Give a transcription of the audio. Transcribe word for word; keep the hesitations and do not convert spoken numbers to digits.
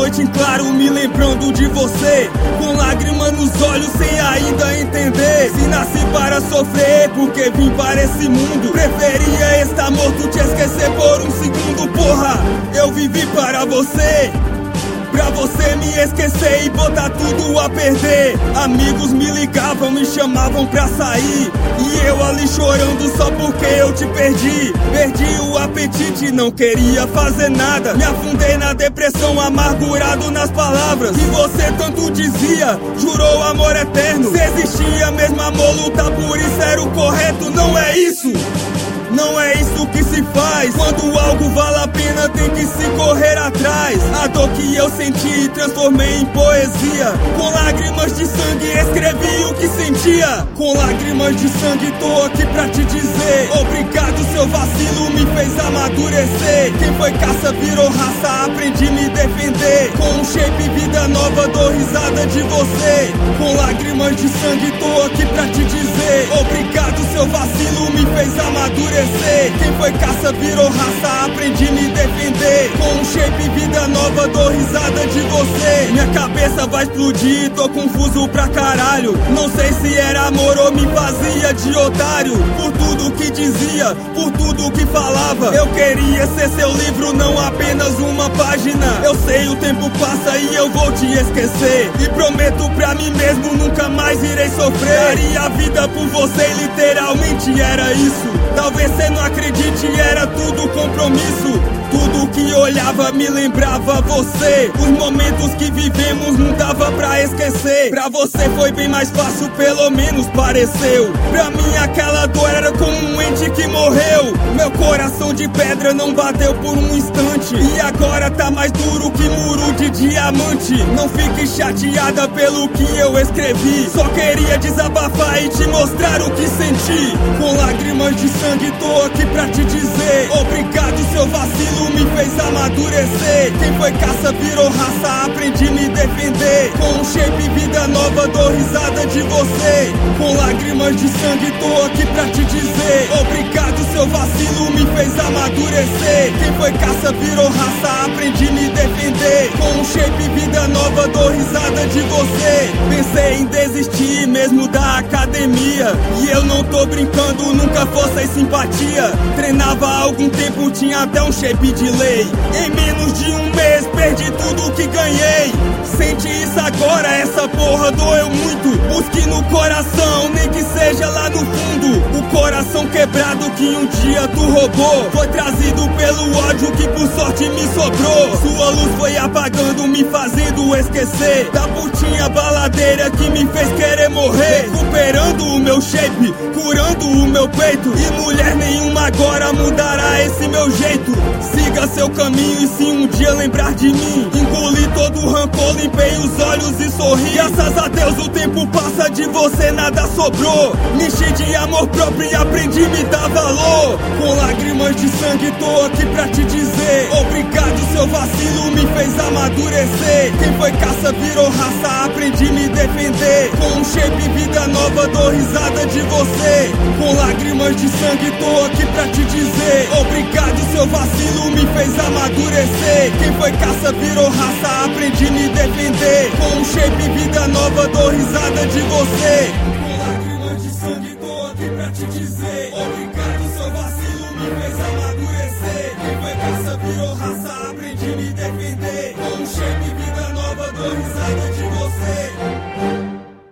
noite em claro, me lembrando de você, com lágrimas nos olhos sem ainda entender. Se nasci para sofrer, porque vim para esse mundo. Preferia estar morto, te esquecer por um segundo. Porra, eu vivi para você, pra você me esquecer e botar tudo a perder. Amigos me ligavam, me chamavam pra sair, e eu ali chorando só porque eu te perdi. Perdi o apetite, não queria fazer nada. Me afundei na depressão, amargurado nas palavras que você tanto dizia, jurou amor eterno. Se existia mesmo amor, lutar por isso era o correto. Não é isso, não é isso que se faz. Quando algo vale a pena, tem que se correr atrás. A dor que eu senti, transformei em poesia. Com lágrimas de sangue, escrevi o que sentia. Com lágrimas de sangue, tô aqui pra te dizer obrigado, seu vacilo me fez amadurecer. Quem foi caça virou raça, aprendi me defender. Com um shape, vida nova, dou risada de você. Com lágrimas de sangue, tô aqui pra te dizer obrigado, seu vacilo me fez amadurecer. Quem foi caça virou raça, aprendi me defender. Com um shape, vida nova, dou risada de você. Minha cabeça vai explodir, tô confuso pra caralho. Não sei se era amor ou me fazia de otário. Por tudo que dizia, por tudo que falava, eu queria ser seu livro, não apenas uma página. Eu sei, o tempo passa e eu vou te esquecer, e prometo pra mim mesmo, nunca mais irei sofrer. Daria a vida por você, literalmente era isso. Talvez cê não acredite, era tudo compromisso. Tudo que olhava me lembrava você. Os momentos que vivemos não dava pra esquecer. Pra você foi bem mais fácil, pelo menos pareceu. Pra mim aquela dor era como um ente que morreu. Meu coração de pedra não bateu por um instante, e agora tá mais duro que muro de diamante. Não fique chateada pelo que eu escrevi, só queria desabafar e te mostrar o que senti. Com lágrimas de sangue, tô aqui pra te dizer obrigado, seu vacilo me fez amadurecer. Quem foi caça virou raça, aprendi me defender. Com um shape, vida nova, dou risada de você. Com lágrimas de sangue, tô aqui pra te dizer obrigado, seu vacilo me fez amadurecer. Quem foi caça virou raça, aprendi me defender. Com um shape, vida nova, dou risada de você. Pensei em desistir mesmo da academia, e eu não tô brincando, nunca forcei simpatia. Treinava há algum tempo, tinha até um shape de lei. Em menos de um mês perdi tudo que ganhei. Sente isso agora, essa porra doeu muito. Busque no coração, nem que seja lá no fundo. O coração quebrado que um dia tu roubou foi trazido pelo ódio que por sorte me sobrou. Sua luz foi apagando, me fazendo esquecer da putinha baladeira que me fez querer morrer. Recuperando o meu shape, curando o meu peito, e mulher nenhuma agora mudará esse meu jeito. Siga seu caminho, e se um dia lembrar de mim, engoli todo o rancor, limpei os olhos e sorri. Graças a Deus o tempo passa, de você nada sobrou. Me enchi de amor próprio e aprendi me dar valor. Com lágrimas de sangue, tô aqui pra te dizer obrigado, seu vacilo me fez amadurecer. Quem foi caça virou raça, aprendi me defender. Com um shape, vida nova, dou risada de você. Com lágrimas de sangue, tô aqui pra te dizer obrigado, seu vacilo me fez amadurecer. Quem foi caça virou raça, aprendi me defender. Com um shape, vida nova, dou risada de você. Com lágrimas de sangue, tô aqui pra te dizer obrigado, seu vacilo me fez amadurecer.